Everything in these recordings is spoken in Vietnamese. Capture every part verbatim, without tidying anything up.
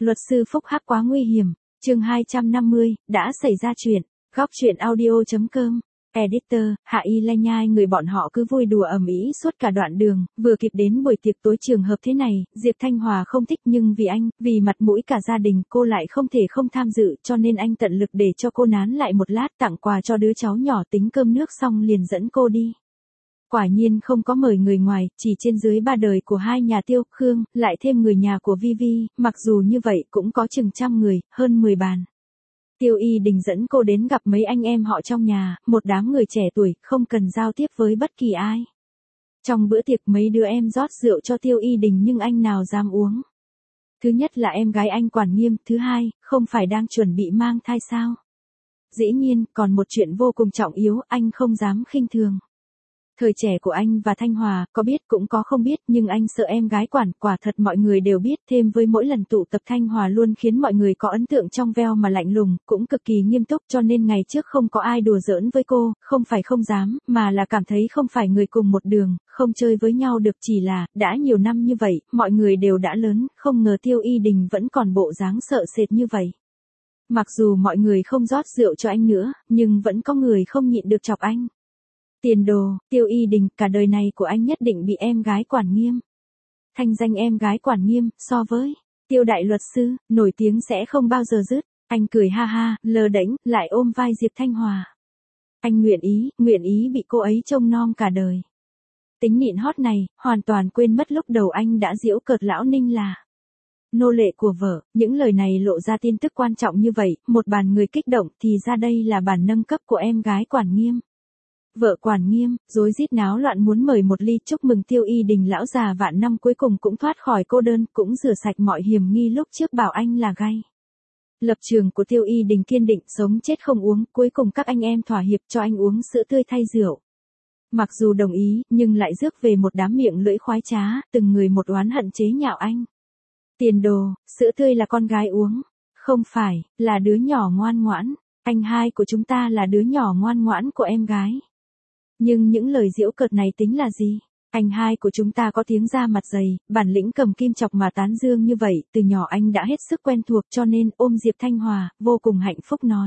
Luật sư phúc hắc quá nguy hiểm. Chương hai trăm năm mươi, đã xảy ra chuyện. Góc truyện audio chấm com. Editor, Hạ Y Lai Nhai người bọn họ cứ vui đùa ầm ĩ suốt cả đoạn đường, vừa kịp đến buổi tiệc tối trường hợp thế này, Diệp Thanh Hòa không thích nhưng vì anh, vì mặt mũi cả gia đình cô lại không thể không tham dự cho nên anh tận lực để cho cô nán lại một lát tặng quà cho đứa cháu nhỏ tính cơm nước xong liền dẫn cô đi. Quả nhiên không có mời người ngoài, chỉ trên dưới ba đời của hai nhà Tiêu, Khương, lại thêm người nhà của Vi Vi, mặc dù như vậy cũng có chừng trăm người, hơn mười bàn. Tiêu Y Đình dẫn cô đến gặp mấy anh em họ trong nhà, một đám người trẻ tuổi, không cần giao tiếp với bất kỳ ai. Trong bữa tiệc mấy đứa em rót rượu cho Tiêu Y Đình nhưng anh nào dám uống. Thứ nhất là em gái anh Quản Nghiêm, thứ hai, không phải đang chuẩn bị mang thai sao? Dĩ nhiên, còn một chuyện vô cùng trọng yếu, anh không dám khinh thường. Thời trẻ của anh và Thanh Hòa, có biết cũng có không biết nhưng anh sợ em gái Quản, quả thật mọi người đều biết, thêm với mỗi lần tụ tập Thanh Hòa luôn khiến mọi người có ấn tượng trong veo mà lạnh lùng, cũng cực kỳ nghiêm túc cho nên ngày trước không có ai đùa giỡn với cô, không phải không dám, mà là cảm thấy không phải người cùng một đường, không chơi với nhau được chỉ là, đã nhiều năm như vậy, mọi người đều đã lớn, không ngờ Tiêu Y Đình vẫn còn bộ dáng sợ sệt như vậy. Mặc dù mọi người không rót rượu cho anh nữa, nhưng vẫn có người không nhịn được chọc anh. Tiền đồ, Tiêu Y Đình, cả đời này của anh nhất định bị em gái Quản Nghiêm. Thanh danh em gái Quản Nghiêm, so với Tiêu đại luật sư, nổi tiếng sẽ không bao giờ dứt. Anh cười ha ha, lơ đễnh, lại ôm vai Diệp Thanh Hòa. Anh nguyện ý, nguyện ý bị cô ấy trông nom cả đời. Tính nịn hót này, hoàn toàn quên mất lúc đầu anh đã giễu cợt lão Ninh là nô lệ của vợ. Những lời này lộ ra tin tức quan trọng như vậy, một bàn người kích động thì ra đây là bản nâng cấp của em gái Quản Nghiêm. Vợ Quản Nghiêm, rối rít náo loạn muốn mời một ly chúc mừng Tiêu Y Đình lão già vạn năm cuối cùng cũng thoát khỏi cô đơn, cũng rửa sạch mọi hiểm nghi lúc trước bảo anh là gay. Lập trường của Tiêu Y Đình kiên định, sống chết không uống, cuối cùng các anh em thỏa hiệp cho anh uống sữa tươi thay rượu. Mặc dù đồng ý, nhưng lại rước về một đám miệng lưỡi khoái trá, từng người một oán hận chế nhạo anh. Tiền đồ, sữa tươi là con gái uống. Không phải, là đứa nhỏ ngoan ngoãn. Anh hai của chúng ta là đứa nhỏ ngoan ngoãn của em gái. Nhưng những lời giễu cợt này tính là gì? Anh hai của chúng ta có tiếng da mặt dày, bản lĩnh cầm kim chọc mà tán dương như vậy, từ nhỏ anh đã hết sức quen thuộc cho nên ôm Diệp Thanh Hòa, vô cùng hạnh phúc nói.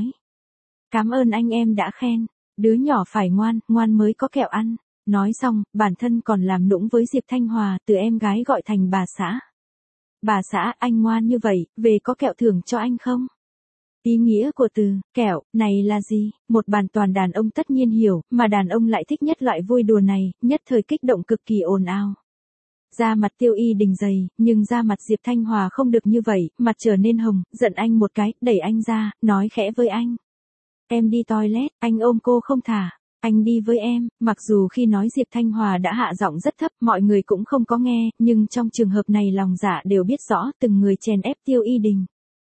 Cảm ơn anh em đã khen, đứa nhỏ phải ngoan, ngoan mới có kẹo ăn. Nói xong, bản thân còn làm nũng với Diệp Thanh Hòa, từ em gái gọi thành bà xã. Bà xã, anh ngoan như vậy, về có kẹo thưởng cho anh không? Ý nghĩa của từ, kẹo, này là gì? Một bàn toàn đàn ông tất nhiên hiểu, mà đàn ông lại thích nhất loại vui đùa này, nhất thời kích động cực kỳ ồn ào. Da mặt Tiêu Y Đình dày, nhưng da mặt Diệp Thanh Hòa không được như vậy, mặt trở nên hồng, giận anh một cái, đẩy anh ra, nói khẽ với anh. Em đi toilet, anh ôm cô không thả. Anh đi với em, mặc dù khi nói Diệp Thanh Hòa đã hạ giọng rất thấp, mọi người cũng không có nghe, nhưng trong trường hợp này lòng dạ đều biết rõ, từng người chèn ép Tiêu Y Đình.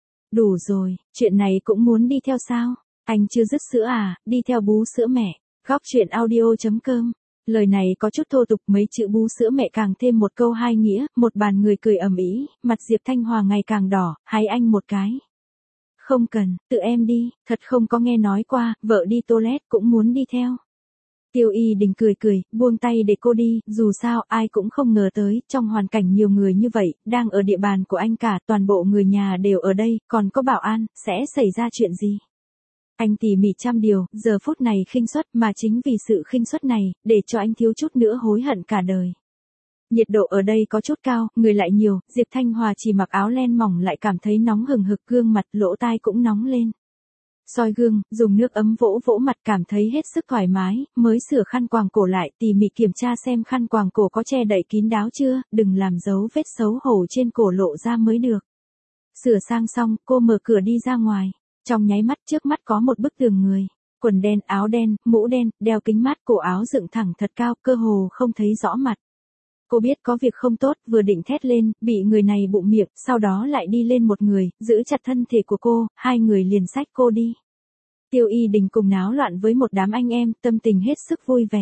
Đủ rồi, chuyện này cũng muốn đi theo sao? Anh chưa dứt sữa à, đi theo bú sữa mẹ. Góc truyện audio chấm com. Lời này có chút thô tục, mấy chữ bú sữa mẹ càng thêm một câu hai nghĩa, một bàn người cười ầm ĩ, mặt Diệp Thanh Hòa ngày càng đỏ, háy anh một cái. Không cần, tự em đi, thật không có nghe nói qua, vợ đi toilet cũng muốn đi theo. Tiêu Y Đình cười cười, buông tay để cô đi, dù sao ai cũng không ngờ tới, trong hoàn cảnh nhiều người như vậy, đang ở địa bàn của anh cả, toàn bộ người nhà đều ở đây, còn có bảo an, sẽ xảy ra chuyện gì? Anh tỉ mỉ trăm điều, giờ phút này khinh suất, mà chính vì sự khinh suất này, để cho anh thiếu chút nữa hối hận cả đời. Nhiệt độ ở đây có chút cao, người lại nhiều, Diệp Thanh Hòa chỉ mặc áo len mỏng lại cảm thấy nóng hừng hực, gương mặt, lỗ tai cũng nóng lên. Soi gương, dùng nước ấm vỗ vỗ mặt cảm thấy hết sức thoải mái, mới sửa khăn quàng cổ lại, tỉ mỉ kiểm tra xem khăn quàng cổ có che đậy kín đáo chưa, đừng làm dấu vết xấu hổ trên cổ lộ ra mới được. Sửa sang xong, cô mở cửa đi ra ngoài. Trong nháy mắt trước mắt có một bức tường người. Quần đen, áo đen, mũ đen, đeo kính mát, cổ áo dựng thẳng thật cao, cơ hồ không thấy rõ mặt. Cô biết có việc không tốt, vừa định thét lên, bị người này bụng miệng, sau đó lại đi lên một người, giữ chặt thân thể của cô, hai người liền xách cô đi. Tiêu Y Đình cùng náo loạn với một đám anh em, tâm tình hết sức vui vẻ.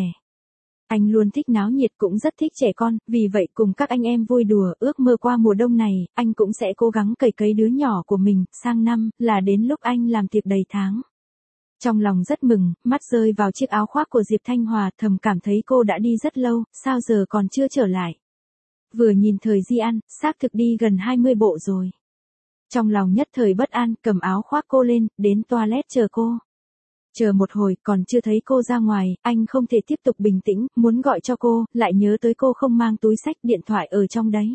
Anh luôn thích náo nhiệt cũng rất thích trẻ con, vì vậy cùng các anh em vui đùa, ước mơ qua mùa đông này, anh cũng sẽ cố gắng cày cấy đứa nhỏ của mình, sang năm, là đến lúc anh làm tiệc đầy tháng. Trong lòng rất mừng, mắt rơi vào chiếc áo khoác của Diệp Thanh Hòa, thầm cảm thấy cô đã đi rất lâu, sao giờ còn chưa trở lại. Vừa nhìn thời di ăn, xác thực đi gần hai mươi bộ rồi. Trong lòng nhất thời bất an, cầm áo khoác cô lên, đến toilet chờ cô. Chờ một hồi, còn chưa thấy cô ra ngoài, anh không thể tiếp tục bình tĩnh, muốn gọi cho cô, lại nhớ tới cô không mang túi xách, điện thoại ở trong đấy.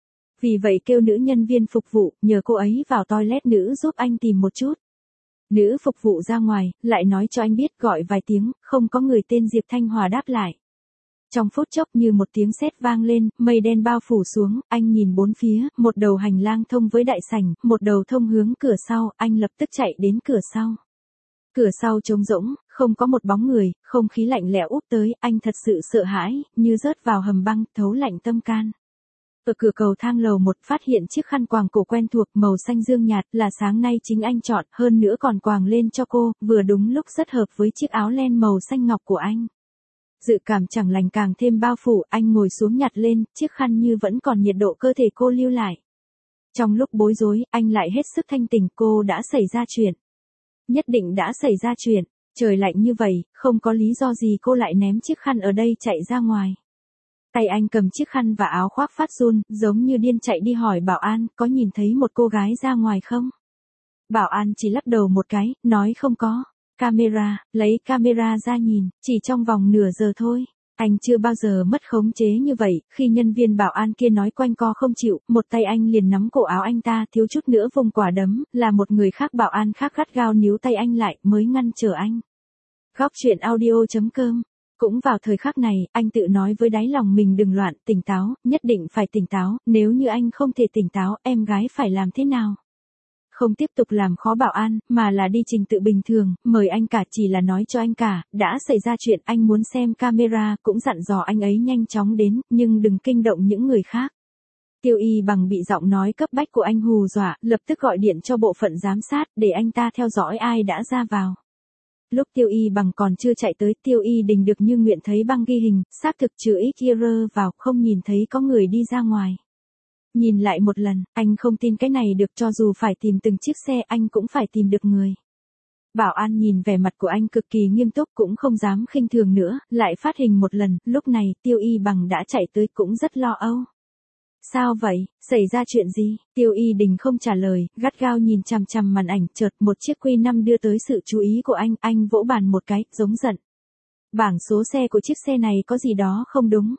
Vì vậy kêu nữ nhân viên phục vụ, nhờ cô ấy vào toilet nữ giúp anh tìm một chút. Nữ phục vụ ra ngoài, lại nói cho anh biết gọi vài tiếng, không có người tên Diệp Thanh Hòa đáp lại. Trong phút chốc như một tiếng sét vang lên, mây đen bao phủ xuống, anh nhìn bốn phía, một đầu hành lang thông với đại sảnh, một đầu thông hướng cửa sau, anh lập tức chạy đến cửa sau. Cửa sau trống rỗng, không có một bóng người, không khí lạnh lẽo úp tới, anh thật sự sợ hãi, như rớt vào hầm băng, thấu lạnh tâm can. Ở cửa cầu thang lầu một phát hiện chiếc khăn quàng cổ quen thuộc màu xanh dương nhạt là sáng nay chính anh chọn, hơn nữa còn quàng lên cho cô, vừa đúng lúc rất hợp với chiếc áo len màu xanh ngọc của anh. Dự cảm chẳng lành càng thêm bao phủ, anh ngồi xuống nhặt lên, chiếc khăn như vẫn còn nhiệt độ cơ thể cô lưu lại. Trong lúc bối rối, anh lại hết sức thanh tỉnh, cô đã xảy ra chuyện. Nhất định đã xảy ra chuyện, trời lạnh như vậy, không có lý do gì cô lại ném chiếc khăn ở đây chạy ra ngoài. Tay anh cầm chiếc khăn và áo khoác phát run, giống như điên chạy đi hỏi bảo an, có nhìn thấy một cô gái ra ngoài không? Bảo an chỉ lắc đầu một cái, nói không có. Camera, lấy camera ra nhìn, chỉ trong vòng nửa giờ thôi. Anh chưa bao giờ mất khống chế như vậy, khi nhân viên bảo an kia nói quanh co không chịu, một tay anh liền nắm cổ áo anh ta, thiếu chút nữa vùng quả đấm, là một người khác bảo an khác gắt gao níu tay anh lại, mới ngăn trở anh. Góc chuyện audio chấm com. Cũng vào thời khắc này, anh tự nói với đáy lòng mình đừng loạn, tỉnh táo, nhất định phải tỉnh táo, nếu như anh không thể tỉnh táo, em gái phải làm thế nào? Không tiếp tục làm khó bảo an, mà là đi trình tự bình thường, mời anh cả chỉ là nói cho anh cả, đã xảy ra chuyện anh muốn xem camera, cũng dặn dò anh ấy nhanh chóng đến, nhưng đừng kinh động những người khác. Tiêu Y Bằng bị giọng nói cấp bách của anh hù dọa, lập tức gọi điện cho bộ phận giám sát, để anh ta theo dõi ai đã ra vào. Lúc Tiêu Y Bằng còn chưa chạy tới, Tiêu Y Đình được như nguyện thấy băng ghi hình, xác thực trừ X vào, không nhìn thấy có người đi ra ngoài. Nhìn lại một lần, anh không tin cái này được, cho dù phải tìm từng chiếc xe anh cũng phải tìm được người. Bảo an nhìn vẻ mặt của anh cực kỳ nghiêm túc cũng không dám khinh thường nữa, lại phát hình một lần, lúc này Tiêu Y Bằng đã chạy tới cũng rất lo âu. Sao vậy, xảy ra chuyện gì? Tiêu Y Đình không trả lời, gắt gao nhìn chằm chằm màn ảnh, chợt một chiếc Q năm đưa tới sự chú ý của anh, anh vỗ bàn một cái, giống giận. Bảng số xe của chiếc xe này có gì đó không đúng.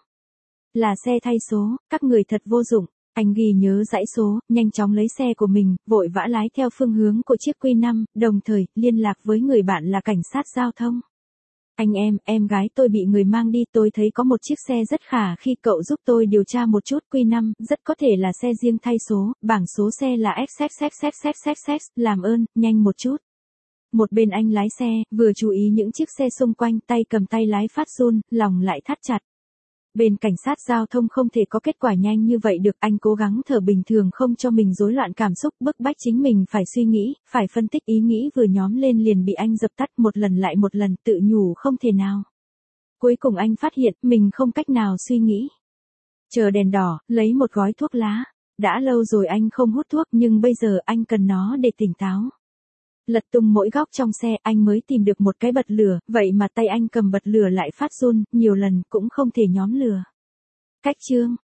Là xe thay số, các người thật vô dụng. Anh ghi nhớ dãy số, nhanh chóng lấy xe của mình, vội vã lái theo phương hướng của chiếc Q năm, đồng thời liên lạc với người bạn là cảnh sát giao thông. Anh em, em gái tôi bị người mang đi, tôi thấy có một chiếc xe rất khả khi cậu giúp tôi điều tra một chút. Q năm, rất có thể là xe riêng thay số, bảng số xe là X X X X X X X, làm ơn, nhanh một chút. Một bên anh lái xe, vừa chú ý những chiếc xe xung quanh, tay cầm tay lái phát run, lòng lại thắt chặt. Bên cảnh sát giao thông không thể có kết quả nhanh như vậy được, anh cố gắng thở bình thường không cho mình rối loạn cảm xúc, bức bách chính mình phải suy nghĩ, phải phân tích, ý nghĩ vừa nhóm lên liền bị anh dập tắt một lần lại một lần, tự nhủ không thể nào. Cuối cùng anh phát hiện mình không cách nào suy nghĩ. Chờ đèn đỏ, lấy một gói thuốc lá. Đã lâu rồi anh không hút thuốc nhưng bây giờ anh cần nó để tỉnh táo. Lật tung mỗi góc trong xe anh mới tìm được một cái bật lửa, vậy mà tay anh cầm bật lửa lại phát run, nhiều lần cũng không thể nhóm lửa. Cách chương